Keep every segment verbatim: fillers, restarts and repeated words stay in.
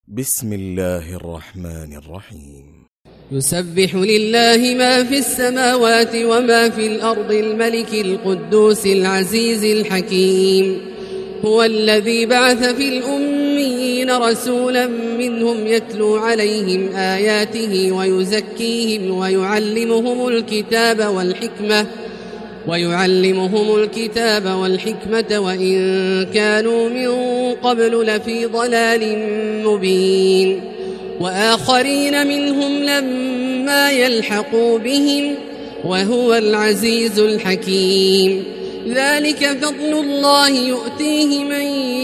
بسم الله الرحمن الرحيم. يسبح لله ما في السماوات وما في الأرض الملك القدوس العزيز الحكيم. هو الذي بعث في الأميين رسولا منهم يتلو عليهم آياته ويزكيهم ويعلمهم الكتاب والحكمة ويعلمهم الكتاب والحكمة وإن كانوا من قبل لفي ضلال مبين. وآخرين منهم لما يلحقوا بهم وهو العزيز الحكيم. ذلك فضل الله يؤتيه من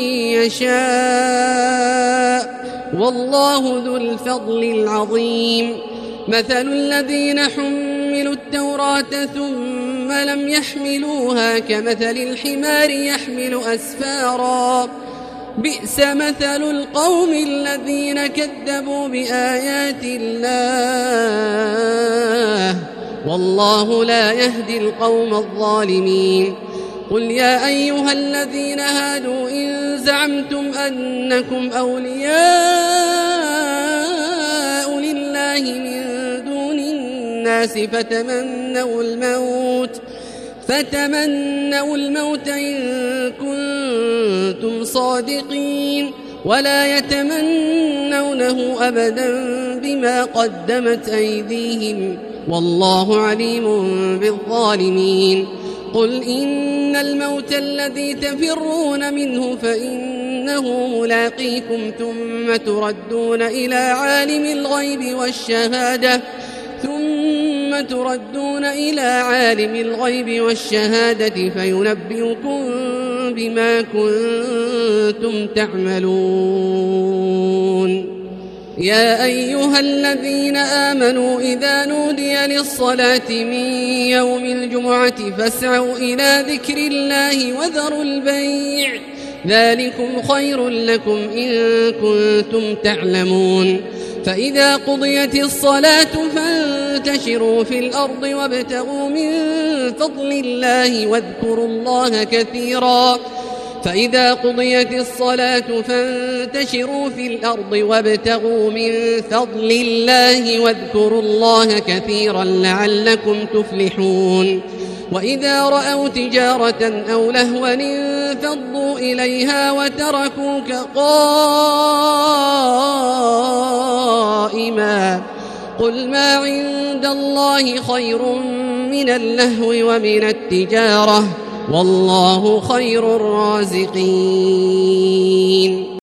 يشاء والله ذو الفضل العظيم. مثل الذين حملوا التوراة ثم لم يحملوها كمثل الحمار يحمل أسفارا بئس مثل القوم الذين كذبوا بآيات الله والله لا يهدي القوم الظالمين. قل يا أيها الذين هادوا إن زعمتم أنكم أولياء لله من دون الناس فتمنوا الموت فتمنوا الموت إن كنتم صادقين ولا يتمنونه أبدا بما قدمت أيديهم والله عليم بالظالمين. قل إن الموت الذي تفرون منه فإنه ملاقيكم ثم تردون إلى عالم الغيب والشهادة ثم تردون إلى عالم الغيب والشهادة فينبئكم بما كنتم تعملون. يا أيها الذين آمنوا إذا نودي للصلاة من يوم الجمعة فاسعوا إلى ذكر الله وذروا البيع ذلكم خير لكم إن كنتم تعلمون. فإذا قضيت الصلاة فانتشروا في الأرض وابتغوا من فضل الله واذكروا الله كثيرا فإذا قضيت الصلاة فانتشروا في الأرض وابتغوا من فضل الله واذكروا الله كثيرا لعلكم تفلحون. وإذا رأوا تجارة أو لهوا انفضوا إليها وتركوك قائما قل ما عند الله خير من اللهو ومن التجارة والله خير الرازقين.